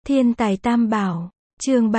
Thiên tài tam bảo, chương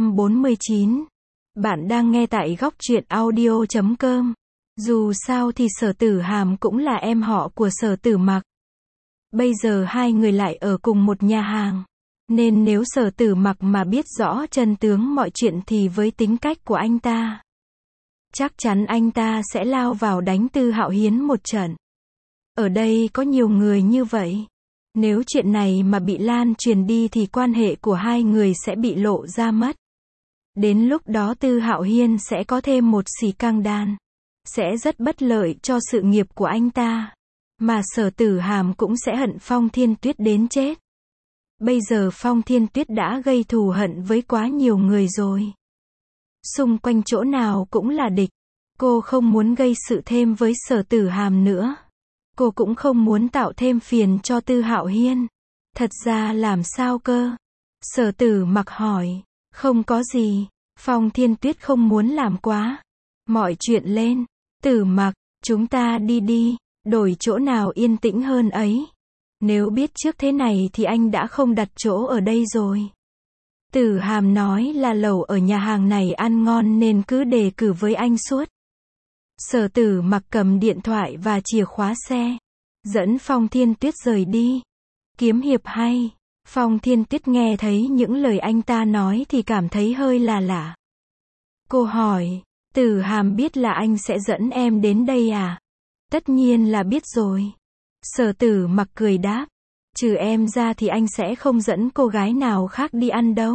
349. Bạn đang nghe tại góc truyện audio.com. Dù sao thì Sở Tử Hàm cũng là em họ của Sở Tử Mặc. Bây giờ hai người lại ở cùng một nhà hàng. Nên nếu Sở Tử Mặc mà biết rõ chân tướng mọi chuyện thì với tính cách của anh ta, chắc chắn anh ta sẽ lao vào đánh Tư Hạo Hiến một trận. Ở đây có nhiều người như vậy. Nếu chuyện này mà bị lan truyền đi thì quan hệ của hai người sẽ bị lộ ra mất. Đến lúc đó Tư Hạo Hiên sẽ có thêm một xì căng đan. Sẽ rất bất lợi cho sự nghiệp của anh ta. Mà Sở Tử Hàm cũng sẽ hận Phong Thiên Tuyết đến chết. Bây giờ Phong Thiên Tuyết đã gây thù hận với quá nhiều người rồi. Xung quanh chỗ nào cũng là địch. Cô không muốn gây sự thêm với Sở Tử Hàm nữa. Cô cũng không muốn tạo thêm phiền cho Tư Hạo Hiên. Thật ra làm sao cơ? Sở Tử Mặc hỏi. Không có gì. Phong Thiên Tuyết không muốn làm quá mọi chuyện lên. Tử Mặc, chúng ta đi đi. Đổi chỗ nào yên tĩnh hơn ấy. Nếu biết trước thế này thì anh đã không đặt chỗ ở đây rồi. Tử Hàm nói là lẩu ở nhà hàng này ăn ngon nên cứ đề cử với anh suốt. Sở Tử Mặc cầm điện thoại và chìa khóa xe, dẫn Phong Thiên Tuyết rời đi. Kiếm hiệp hay. Phong Thiên Tuyết nghe thấy những lời anh ta nói thì cảm thấy hơi là lạ. Cô hỏi, Tử Hàm biết là anh sẽ dẫn em đến đây à? Tất nhiên là biết rồi. Sở Tử Mặc cười đáp, trừ em ra thì anh sẽ không dẫn cô gái nào khác đi ăn đâu.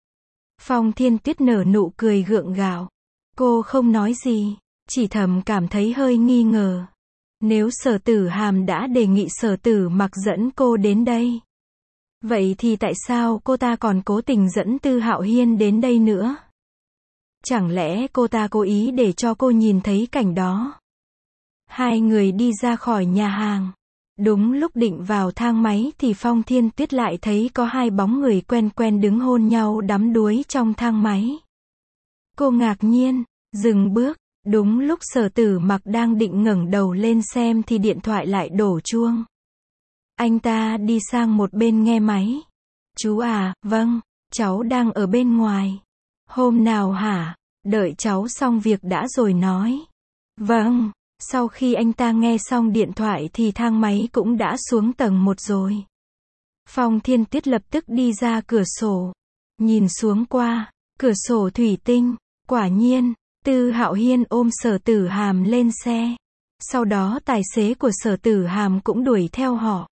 Phong Thiên Tuyết nở nụ cười gượng gạo. Cô không nói gì, chỉ thầm cảm thấy hơi nghi ngờ. Nếu Sở Tử Hàm đã đề nghị Sở Tử Mặc dẫn cô đến đây, vậy thì tại sao cô ta còn cố tình dẫn Tư Hạo Hiên đến đây nữa? Chẳng lẽ cô ta cố ý để cho cô nhìn thấy cảnh đó? Hai người đi ra khỏi nhà hàng. Đúng lúc định vào thang máy thì Phong Thiên Tuyết lại thấy có hai bóng người quen quen đứng hôn nhau đắm đuối trong thang máy. Cô ngạc nhiên, dừng bước. Đúng lúc Sở Tử Mặc đang định ngẩng đầu lên xem thì điện thoại lại đổ chuông. Anh ta đi sang một bên nghe máy. Chú à, vâng, cháu đang ở bên ngoài. Hôm nào hả? Đợi cháu xong việc đã rồi nói. Vâng. Sau khi anh ta nghe xong điện thoại thì thang máy cũng đã xuống tầng 1 rồi. Phong Thiên Tuyết lập tức đi ra cửa sổ. Nhìn xuống qua, cửa sổ thủy tinh, quả nhiên, Tư Hạo Hiên ôm Sở Tử Hàm lên xe. Sau đó tài xế của Sở Tử Hàm cũng đuổi theo họ.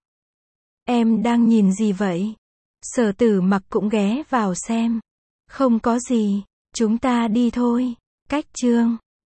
Em đang nhìn gì vậy? Sở Tử Mặc cũng ghé vào xem. Không có gì, chúng ta đi thôi. Cách chương